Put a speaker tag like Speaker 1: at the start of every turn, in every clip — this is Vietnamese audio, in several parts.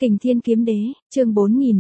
Speaker 1: Kình Thiên Kiếm Đế, chương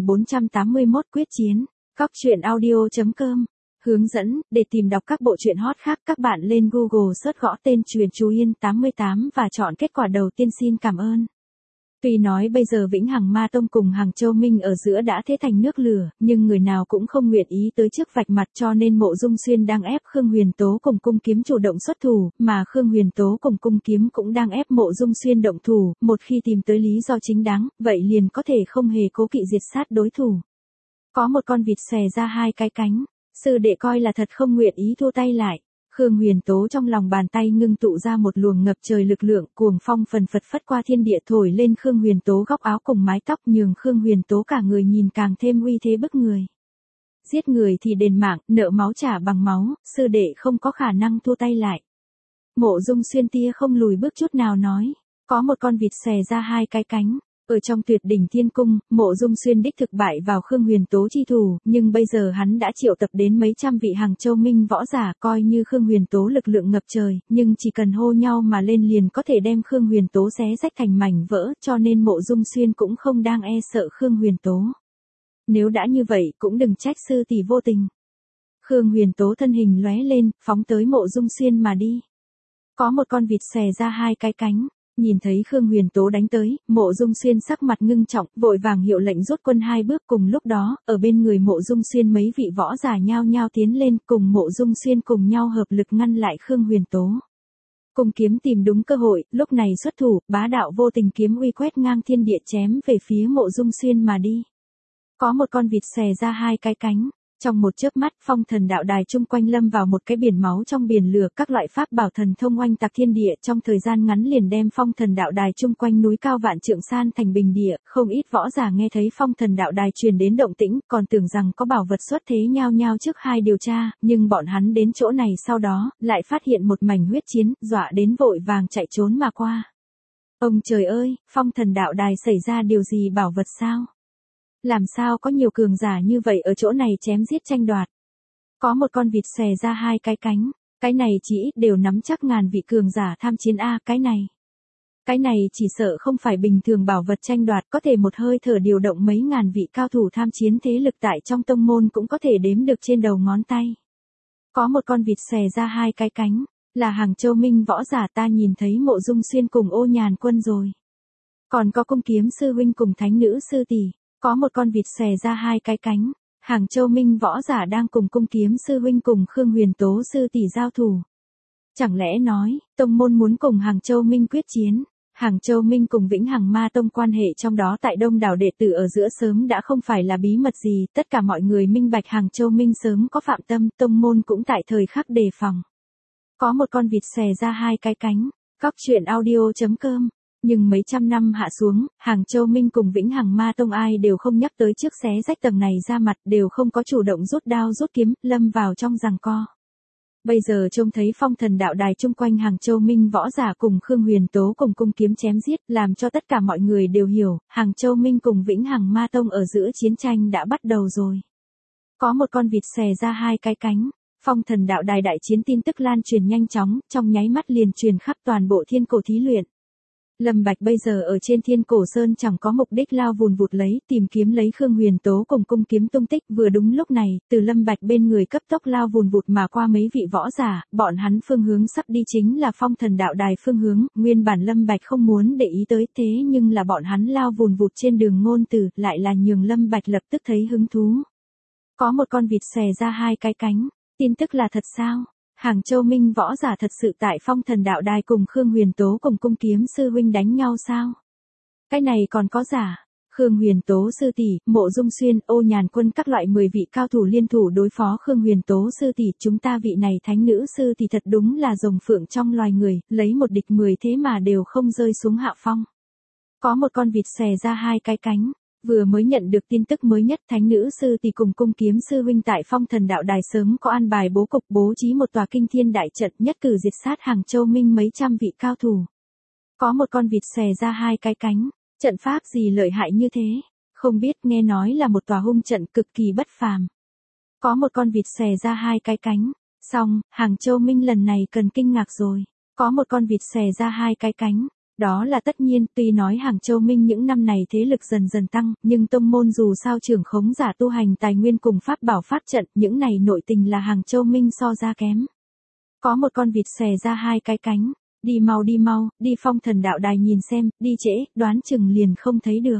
Speaker 1: 4481 quyết chiến. Cóc truyện audio.com. Hướng dẫn, để tìm đọc các bộ truyện hot khác các bạn lên Google search gõ tên Truyện Chú Yên 88 và chọn kết quả đầu tiên. Xin cảm ơn. Tuy nói bây giờ Vĩnh Hằng Ma Tông cùng Hàng Châu Minh ở giữa đã thế thành nước lửa, nhưng người nào cũng không nguyện ý tới trước vạch mặt, cho nên Mộ Dung Xuyên đang ép Khương Huyền Tố cùng Cung Kiếm chủ động xuất thủ, mà Khương Huyền Tố cùng Cung Kiếm cũng đang ép Mộ Dung Xuyên động thủ, một khi tìm tới lý do chính đáng, vậy liền có thể không hề cố kỵ diệt sát đối thủ. Có một con vịt xòe ra hai cái cánh, sư đệ coi là thật không nguyện ý thua tay lại. Khương Huyền Tố trong lòng bàn tay ngưng tụ ra một luồng ngập trời lực lượng, cuồng phong phần phật phất qua thiên địa thổi lên Khương Huyền Tố góc áo cùng mái tóc, nhường Khương Huyền Tố cả người nhìn càng thêm uy thế bức người. Giết người thì đền mạng, nợ máu trả bằng máu, sư đệ không có khả năng thua tay lại. Mộ Dung Xuyên tia không lùi bước chút nào nói, có một con vịt xòe ra hai cái cánh. Ở trong Tuyệt Đỉnh Thiên Cung, Mộ Dung Xuyên đích thực bại vào Khương Huyền Tố chi thủ, nhưng bây giờ hắn đã triệu tập đến mấy trăm vị Hàng Châu Minh võ giả, coi như Khương Huyền Tố lực lượng ngập trời, nhưng chỉ cần hô nhau mà lên liền có thể đem Khương Huyền Tố xé rách thành mảnh vỡ, cho nên Mộ Dung Xuyên cũng không đang e sợ Khương Huyền Tố. Nếu đã như vậy cũng đừng trách sư tỷ vô tình. Khương Huyền Tố thân hình lóe lên, phóng tới Mộ Dung Xuyên mà đi. Có một con vịt xòe ra hai cái cánh. Nhìn thấy Khương Huyền Tố đánh tới, Mộ Dung Xuyên sắc mặt ngưng trọng, vội vàng hiệu lệnh rút quân hai bước. Cùng lúc đó, ở bên người Mộ Dung Xuyên mấy vị võ giả nhao nhao tiến lên, cùng Mộ Dung Xuyên cùng nhau hợp lực ngăn lại Khương Huyền Tố. Cung Kiếm tìm đúng cơ hội, lúc này xuất thủ, bá đạo vô tình kiếm uy quét ngang thiên địa chém về phía Mộ Dung Xuyên mà đi. Có một con vịt xòe ra hai cái cánh. Trong một chớp mắt, phong thần đạo đài chung quanh lâm vào một cái biển máu trong biển lửa, các loại pháp bảo thần thông oanh tạc thiên địa, trong thời gian ngắn liền đem phong thần đạo đài chung quanh núi cao vạn trượng san thành bình địa. Không ít võ giả nghe thấy phong thần đạo đài truyền đến động tĩnh, còn tưởng rằng có bảo vật xuất thế nhao nhao trước hai điều tra, nhưng bọn hắn đến chỗ này sau đó, lại phát hiện một mảnh huyết chiến, dọa đến vội vàng chạy trốn mà qua. Ông trời ơi, phong thần đạo đài xảy ra điều gì, bảo vật sao? Làm sao có nhiều cường giả như vậy ở chỗ này chém giết tranh đoạt? Có một con vịt xòe ra hai cái cánh, cái này chỉ ít đều nắm chắc ngàn vị cường giả tham chiến a, cái này chỉ sợ không phải bình thường bảo vật tranh đoạt, có thể một hơi thở điều động mấy ngàn vị cao thủ tham chiến, thế lực tại trong tông môn cũng có thể đếm được trên đầu ngón tay. Có một con vịt xòe ra hai cái cánh, là Hàng Châu Minh võ giả, ta nhìn thấy Mộ Dung Xuyên cùng Ô Nhàn Quân rồi. Còn có Cung Kiếm sư huynh cùng Thánh nữ sư tỷ. Có một con vịt xòe ra hai cái cánh, Hàng Châu Minh võ giả đang cùng Cung Kiếm sư huynh cùng Khương Huyền Tố sư tỷ giao thủ. Chẳng lẽ nói, tông môn muốn cùng Hàng Châu Minh quyết chiến? Hàng Châu Minh cùng Vĩnh Hằng Ma Tông quan hệ trong đó tại đông đảo đệ tử ở giữa sớm đã không phải là bí mật gì, tất cả mọi người minh bạch Hàng Châu Minh sớm có phạm tâm, tông môn cũng tại thời khắc đề phòng. Có một con vịt xòe ra hai cái cánh, cóc truyện audio.com. Nhưng mấy trăm năm hạ xuống, Hàng Châu Minh cùng Vĩnh Hằng Ma Tông ai đều không nhắc tới trước xé rách tầng này ra mặt, đều không có chủ động rút đao rút kiếm, lâm vào trong giằng co. Bây giờ trông thấy phong thần đạo đài chung quanh Hàng Châu Minh võ giả cùng Khương Huyền Tố cùng Cung Kiếm chém giết, làm cho tất cả mọi người đều hiểu, Hàng Châu Minh cùng Vĩnh Hằng Ma Tông ở giữa chiến tranh đã bắt đầu rồi. Có một con vịt xòe ra hai cái cánh. Phong thần đạo đài đại chiến tin tức lan truyền nhanh chóng, trong nháy mắt liền truyền khắp toàn bộ Thiên Cổ thí luyện. Lâm Bạch bây giờ ở trên Thiên Cổ Sơn chẳng có mục đích lao vùn vụt tìm kiếm lấy Khương Huyền Tố cùng Cung Kiếm tung tích, vừa đúng lúc này, từ Lâm Bạch bên người cấp tốc lao vùn vụt mà qua mấy vị võ giả, bọn hắn phương hướng sắp đi chính là phong thần đạo đài phương hướng, nguyên bản Lâm Bạch không muốn để ý tới, thế nhưng là bọn hắn lao vùn vụt trên đường ngôn tử, lại là nhường Lâm Bạch lập tức thấy hứng thú. Có một con vịt xòe ra hai cái cánh, tin tức là thật sao? Hàng Châu Minh võ giả thật sự tại phong thần đạo đài cùng Khương Huyền Tố cùng Cung Kiếm sư huynh đánh nhau sao? Cái này còn có giả? Khương Huyền Tố sư tỷ, Mộ Dung Xuyên, Ô Nhàn Quân các loại 10 vị cao thủ liên thủ đối phó Khương Huyền Tố sư tỷ, chúng ta vị này thánh nữ sư tỷ thật đúng là rồng phượng trong loài người, lấy một địch 10 thế mà đều không rơi xuống hạ phong. Có một con vịt xòe ra hai cái cánh. Vừa mới nhận được tin tức mới nhất, thánh nữ sư tỷ cùng Cung Kiếm sư huynh tại phong thần đạo đài sớm có an bài bố cục, bố trí một tòa kinh thiên đại trận, nhất cử diệt sát Hàng Châu Minh mấy trăm vị cao thủ. Có một con vịt xòe ra hai cái cánh, trận pháp gì lợi hại như thế? Không biết, nghe nói là một tòa hung trận cực kỳ bất phàm. Có một con vịt xòe ra hai cái cánh, xong, Hàng Châu Minh lần này cần kinh ngạc rồi. Có một con vịt xòe ra hai cái cánh. Đó là tất nhiên, tuy nói Hàng Châu Minh những năm này thế lực dần dần tăng, nhưng tông môn dù sao trưởng khống giả tu hành tài nguyên cùng pháp bảo pháp trận, những này nội tình là Hàng Châu Minh so ra kém. Có một con vịt xòe ra hai cái cánh, đi mau, đi Phong Thần Đạo Đài nhìn xem, đi trễ, đoán chừng liền không thấy được.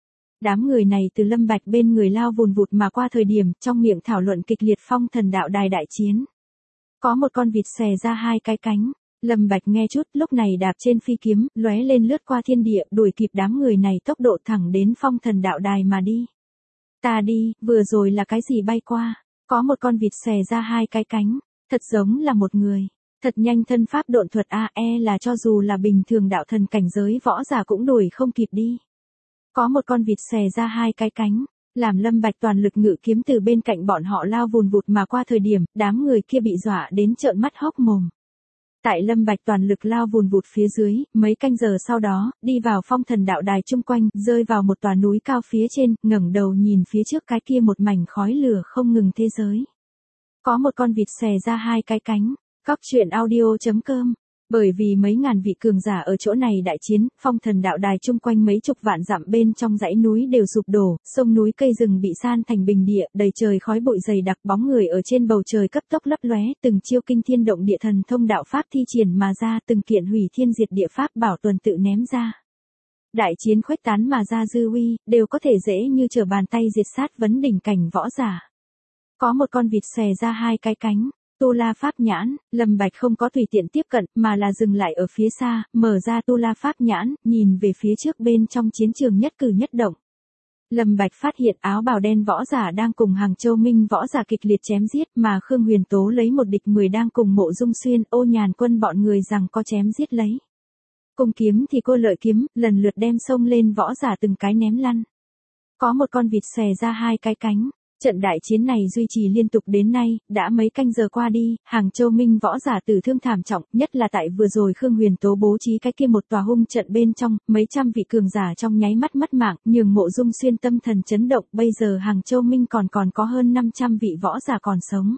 Speaker 1: Đám người này từ Lâm Bạch bên người lao vùn vụt mà qua thời điểm, trong miệng thảo luận kịch liệt Phong Thần Đạo Đài đại chiến. Có một con vịt xòe ra hai cái cánh. Lâm Bạch nghe chút, lúc này đạp trên phi kiếm, lóe lên lướt qua thiên địa, đuổi kịp đám người này tốc độ thẳng đến Phong Thần Đạo Đài mà đi. Ta đi, vừa rồi là cái gì bay qua? Có một con vịt xòe ra hai cái cánh, thật giống là một người. Thật nhanh thân pháp độn thuật là cho dù là bình thường đạo thần cảnh giới võ giả cũng đuổi không kịp đi. Có một con vịt xòe ra hai cái cánh, làm Lâm Bạch toàn lực ngự kiếm từ bên cạnh bọn họ lao vùn vụt mà qua thời điểm, đám người kia bị dọa đến trợn mắt hốc mồm. Tại Lâm Bạch toàn lực lao vùn vụt phía dưới, mấy canh giờ sau đó, đi vào Phong Thần Đạo Đài chung quanh, rơi vào một tòa núi cao phía trên, ngẩng đầu nhìn phía trước cái kia một mảnh khói lửa không ngừng thế giới. Có một con vịt xòe ra hai cái cánh, Cóc truyện audio.com. Bởi vì mấy ngàn vị cường giả ở chỗ này đại chiến, Phong Thần Đạo Đài chung quanh mấy chục vạn dặm bên trong dãy núi đều sụp đổ, sông núi cây rừng bị san thành bình địa, đầy trời khói bụi dày đặc, bóng người ở trên bầu trời cấp tốc lấp lóe, từng chiêu kinh thiên động địa thần thông đạo pháp thi triển mà ra, từng kiện hủy thiên diệt địa pháp bảo tuần tự ném ra. Đại chiến khuếch tán mà ra dư uy, đều có thể dễ như trở bàn tay diệt sát vấn đỉnh cảnh võ giả. Có một con vịt xòe ra hai cái cánh. Tu La Pháp Nhãn, Lâm Bạch không có tùy tiện tiếp cận, mà là dừng lại ở phía xa, mở ra Tu La Pháp Nhãn, nhìn về phía trước bên trong chiến trường nhất cử nhất động. Lâm Bạch phát hiện áo bào đen võ giả đang cùng Hàng Châu Minh võ giả kịch liệt chém giết, mà Khương Huyền Tố lấy một địch 10 đang cùng Mộ Dung Xuyên, Ô Nhàn Quân bọn người rằng có chém giết lấy. Cung kiếm thì cô lợi kiếm, lần lượt đem xông lên võ giả từng cái ném lăn. Có một con vịt xòe ra hai cái cánh. Trận đại chiến này duy trì liên tục đến nay, đã mấy canh giờ qua đi, Hàng Châu Minh võ giả tử thương thảm trọng, nhất là tại vừa rồi Khương Huyền Tố bố trí cái kia một tòa hung trận bên trong, mấy trăm vị cường giả trong nháy mắt mất mạng, nhường Mộ Dung Xuyên tâm thần chấn động, bây giờ Hàng Châu Minh còn có hơn 500 vị võ giả còn sống.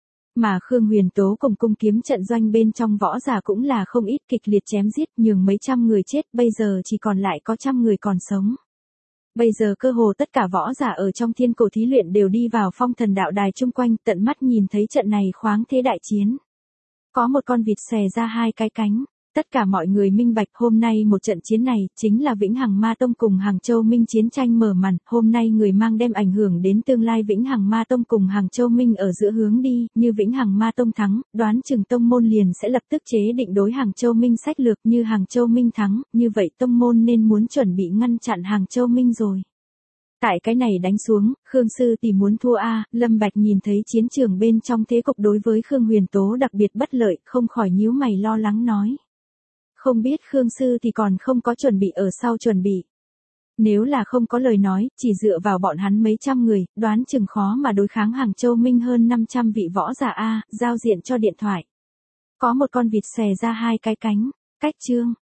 Speaker 1: Mà Khương Huyền Tố cùng cung kiếm trận doanh bên trong võ giả cũng là không ít kịch liệt chém giết, nhường mấy trăm người chết, bây giờ chỉ còn lại có trăm người còn sống. Bây giờ cơ hồ tất cả võ giả ở trong thiên cổ thí luyện đều đi vào Phong Thần Đạo Đài chung quanh, tận mắt nhìn thấy trận này khoáng thế đại chiến. Có một con vịt xòe ra hai cái cánh, tất cả mọi người minh bạch hôm nay một trận chiến này, chính là Vĩnh Hằng Ma Tông cùng Hàng Châu Minh chiến tranh mở màn, hôm nay người mang đem ảnh hưởng đến tương lai Vĩnh Hằng Ma Tông cùng Hàng Châu Minh ở giữa hướng đi, như Vĩnh Hằng Ma Tông thắng, đoán chừng tông môn liền sẽ lập tức chế định đối Hàng Châu Minh sách lược, như Hàng Châu Minh thắng, như vậy tông môn nên muốn chuẩn bị ngăn chặn Hàng Châu Minh rồi. Tại cái này đánh xuống, Khương sư tỷ muốn thua Lâm Bạch nhìn thấy chiến trường bên trong thế cục đối với Khương Huyền Tố đặc biệt bất lợi, không khỏi nhíu mày lo lắng nói. Không biết Khương sư thì còn không có chuẩn bị ở sau chuẩn bị. Nếu là không có lời nói, chỉ dựa vào bọn hắn mấy trăm người, đoán chừng khó mà đối kháng Hàng Châu Minh hơn 500 vị võ giả giao diện cho điện thoại. Có một con vịt xòe ra hai cái cánh, cách chương.